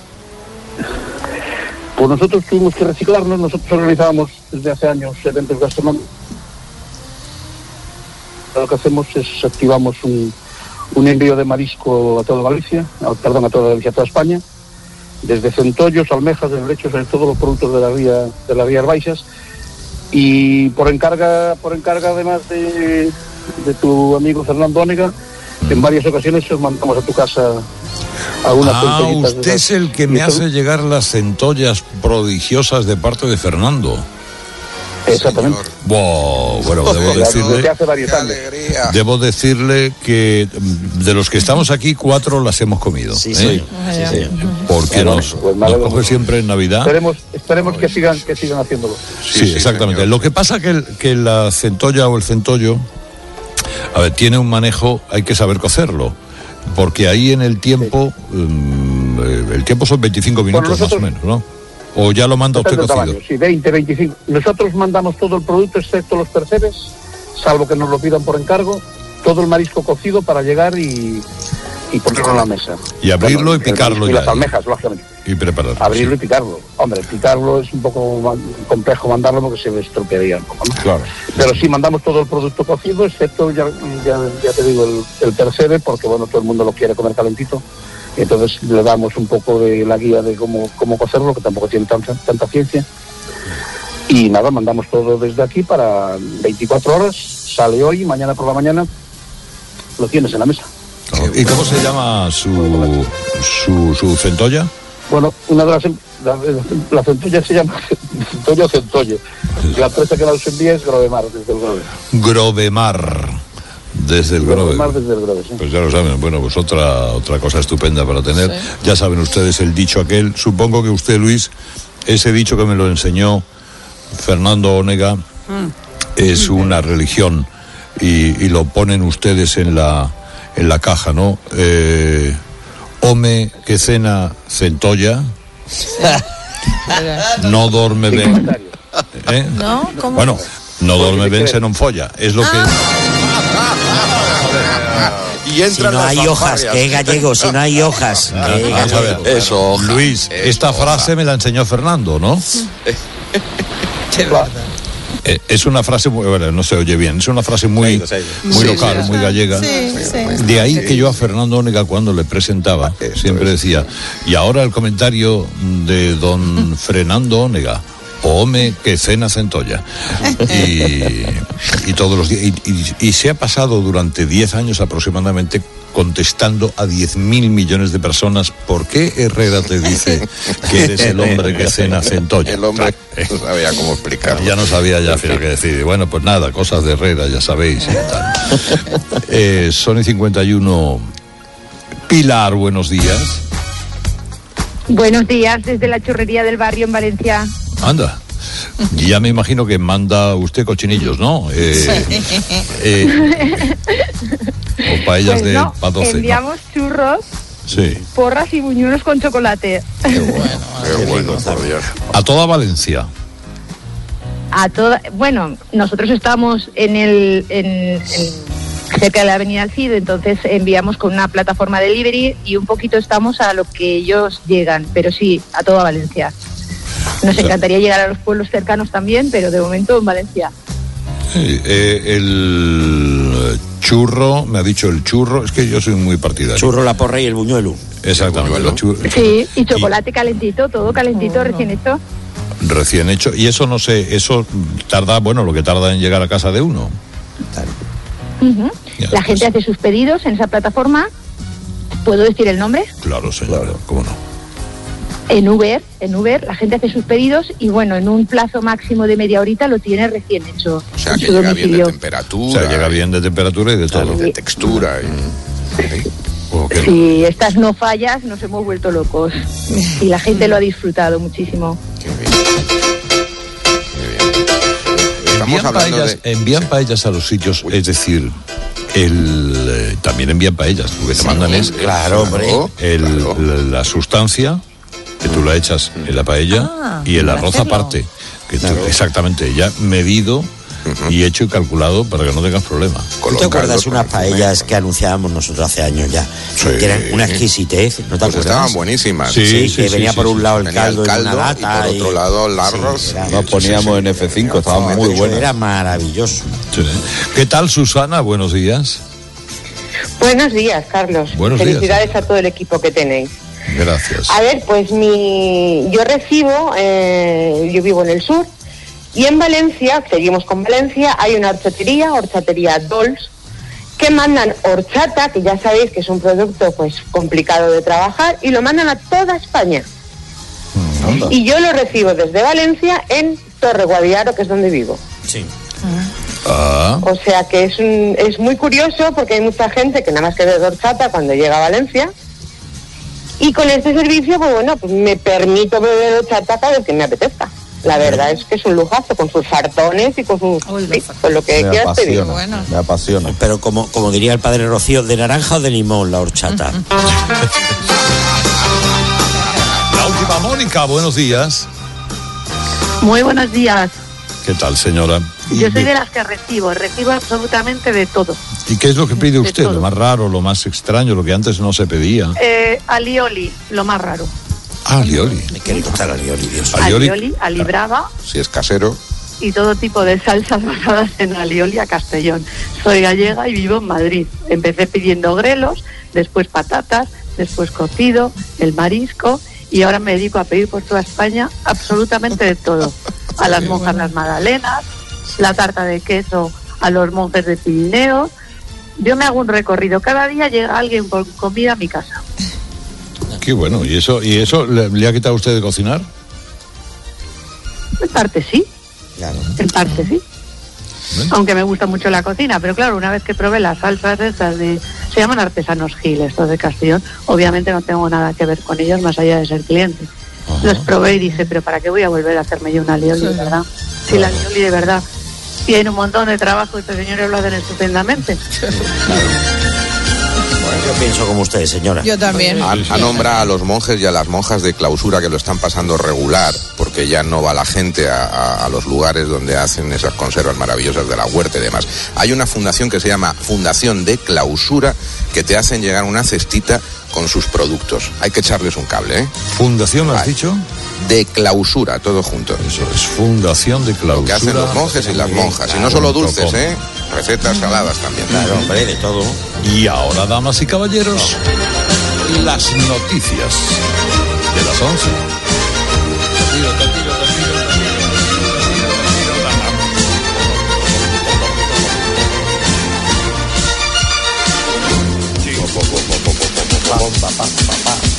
Pues nosotros tuvimos que reciclarnos, nosotros organizábamos desde hace años eventos gastronómicos. Lo que hacemos es activamos un, un envío de marisco a toda Galicia, a, perdón, a toda Galicia, a toda España, desde centollos, almejas, derechos, de todos los productos de la ría, de las Rías Baixas, y por encarga, por encarga además de, de tu amigo Fernando Ónega, en varias ocasiones os mandamos a tu casa algunas Ah, centollitas de usted esas. es el que Y me eso- hace llegar las centollas prodigiosas de parte de Fernando. Exactamente. Wow, bueno, debo Desde decirle, hace varios años. debo decirle que mm, de los que estamos aquí, cuatro las hemos comido. Sí, ¿eh? sí. Sí, sí. Porque Bueno, nos, pues me nos alegro coge mucho. siempre en Navidad. Esperemos, esperemos que sigan, que sigan haciéndolo. Sí, exactamente. Lo que pasa que, el- que la centolla o el centollo, a ver, tiene un manejo, hay que saber cocerlo. Porque ahí en el tiempo, mm, eh, el tiempo son veinticinco minutos nosotros- más o menos, ¿no? O ya lo manda usted Depende del cocido. tamaño, sí, veinte, veinticinco. Nosotros mandamos todo el producto, excepto los percebes, salvo que nos lo pidan por encargo, todo el marisco cocido para llegar y, y ponerlo en la mesa. Y abrirlo y el picarlo marisco y ya. las almejas, lógicamente. Y prepararlo. Abrirlo sí. y picarlo. Hombre, picarlo es un poco ma- complejo mandarlo porque se estropearía un poco, ¿no? Claro. Pero sí mandamos todo el producto cocido, excepto, ya, ya, ya te digo, el, el percebe, porque bueno, todo el mundo lo quiere comer calentito. Y entonces le damos un poco de la guía de cómo, cómo cocerlo, que tampoco tiene tanta, tanta ciencia. Y nada, mandamos todo desde aquí para veinticuatro horas, sale hoy, mañana por la mañana lo tienes en la mesa. ¿Y cómo se llama su, su, su centolla? Bueno, una de las em- la, la centolla se llama centolla o centolle. La empresa que nos envía es Grovemar, desde el Grove. Grovemar. Desde el Grove. Grovemar desde el Grove, sí. Pues ya lo saben, bueno, pues otra, otra cosa estupenda para tener. Ya saben ustedes el dicho aquel. Supongo que usted, Luis, ese dicho que me lo enseñó Fernando Ónega, es una religión y, y lo ponen ustedes en la, en la caja, ¿no? Eh, Home que cena centolla, no dorme ben. ¿Eh? ¿No? ¿Cómo? Bueno, no dorme ben se non folla. Es lo que... Y Si no hay hojas, que es gallego, si no hay hojas, que es Vamos a ver. gallego. Eso, hoja, Luis, eso, esta hoja. frase me la enseñó Fernando, ¿no? Eh, es una frase muy, bueno, no se oye bien, es una frase muy, Se ha ido, se ha ido. muy Sí, local, sí, muy gallega. Sí, sí. De ahí que yo a Fernando Ónega cuando le presentaba siempre decía, y ahora el comentario de don Fernando Ónega, home que cena centolla. Y, y todos los días, y, y- y se ha pasado durante diez años aproximadamente contestando a diez mil millones de personas. ¿Por qué Herrera te dice que eres el hombre que cena centolla? El hombre no sabía cómo explicarlo. Ya no sabía ya al final qué decir. Bueno, pues nada, cosas de Herrera, ya sabéis. Y tal. Eh, Sony cincuenta y uno. Pilar, buenos días. Buenos días desde la churrería del barrio en Valencia. Anda. Y ya me imagino que manda usted cochinillos, ¿no? Eh, eh, o paellas Pues de no, padoce. enviamos churros, Sí. porras y buñuelos con chocolate. Qué bueno, por Dios. A toda Valencia. A toda, bueno, nosotros estamos en el en, en- cerca de la Avenida Alcide, entonces enviamos con una plataforma delivery y un poquito estamos a lo que ellos llegan, pero sí, a toda Valencia. Nos encantaría llegar a los pueblos cercanos también, pero de momento en Valencia. Sí, eh, el churro, me ha dicho el churro, es que yo soy muy partidario. Churro, la porra y el buñuelo. Exactamente, el churro, Sí, y chocolate calentito, todo calentito, recién hecho. recién hecho. Y eso no sé, eso tarda, bueno, lo que tarda en llegar a casa de uno. Ujú. La gente hace sus pedidos en esa plataforma. ¿Puedo decir el nombre? Claro, señora, cómo no. En Uber, en Uber la gente hace sus pedidos y bueno, en un plazo máximo de media horita lo tiene recién hecho. O sea, en que su llega bien de domicilio. temperatura. O sea, llega bien de temperatura y de todo. De textura. Y... Oh, qué- Si estas no fallas, nos hemos vuelto locos. Y la gente lo ha disfrutado muchísimo. Envían hablando paellas, envían paellas a los sitios, es decir, el eh, también envían paellas, lo que te Sí, mandan es claro, hombre. el- la, la sustancia que tú la echas en la paella Ah, y el para arroz hacerlo. aparte, que tú- exactamente, ya medido y hecho y calculado para que no tengas problemas. ¿Tú te acuerdas unas paellas que anunciábamos nosotros hace años ya? Que eran una exquisitez, ¿no te Pues acuerdas? estaban buenísimas. Sí, Sí, sí, que sí, venía sí, por sí, un sí. lado el Venía el caldo, caldo y una y lata. por otro lado el arroz. Sí, era- Nos poníamos en F cinco, estaban muy Eso buenas. Era maravilloso. Sí. ¿Qué tal, Susana? Buenos días. Buenos días, Carlos. Buenos días. Felicidades a todo el equipo que tenéis. Gracias. A ver, pues mi, yo recibo, eh, yo vivo en el sur, y en Valencia, seguimos con Valencia, hay una horchatería, horchatería Dols, que mandan horchata, que ya sabéis que es un producto pues complicado de trabajar, y lo mandan a toda España. Y yo lo recibo desde Valencia en Torre Guadiaro, que es donde vivo. Sí. Ah. O sea que es, un- es muy curioso porque hay mucha gente que nada más que bebe horchata cuando llega a Valencia. Y con este servicio, pues bueno, pues me permito beber horchata cada vez que me apetezca. La verdad es que es un lujazo, con sus fartones y con sus... sí, con lo que Me quieras pedir. apasiona, me apasiona. Pero como, como diría el padre Rocío, ¿de naranja o de limón la horchata? La última, Mónica, buenos días. Muy buenos días. ¿Qué tal, señora? Yo soy de las que recibo, recibo absolutamente de todo. ¿Y qué es lo que pide De usted? todo. Lo más raro, lo más extraño, lo que antes no se pedía. Eh, alioli, lo más raro. Ah, alioli. Me quiere costar alioli, Dios. Alioli, alibrava Si es casero. y todo tipo de salsas basadas en alioli a Castellón. Soy gallega y vivo en Madrid. Empecé pidiendo grelos, después patatas, después cocido, el marisco y ahora me dedico a pedir por toda España absolutamente de todo. A las monjas las magdalenas, la tarta de queso a los monjes de Pirineos. Yo me hago un recorrido. Cada día llega alguien por comida a mi casa. Qué bueno. ¿Y eso, y eso le, le ha quitado usted de cocinar? En parte sí. En parte sí. Aunque me gusta mucho la cocina, pero claro, una vez que probé las salsas estas de... Se llaman artesanos Gil, estos de Castellón. Obviamente no tengo nada que ver con ellos más allá de ser cliente. Los probé y dije, pero ¿para qué voy a volver a hacerme yo una alioli de verdad? Si la alioli de verdad tiene un montón de trabajo, estos señores lo hacen estupendamente. Yo pienso como usted, señora. Yo también. Ha, ha nombrado a los monjes y a las monjas de clausura que lo están pasando regular, porque ya no va la gente a, a- a los lugares donde hacen esas conservas maravillosas de la huerta y demás. Hay una fundación que se llama Fundación de Clausura, que te hacen llegar una cestita con sus productos. Hay que echarles un cable, ¿eh? ¿Fundación, lo has dicho? De Clausura, todo junto. Eso es Fundación de Clausura. Lo que hacen los monjes y las monjas. Y no solo dulces, ¿eh? Recetas saladas también. Claro, hombre, de todo. Y ahora, damas y caballeros, las noticias de las once. Te tiro, te tiro, te tiro, te tiro, te tiro, te tiro, te tiro, te tiro.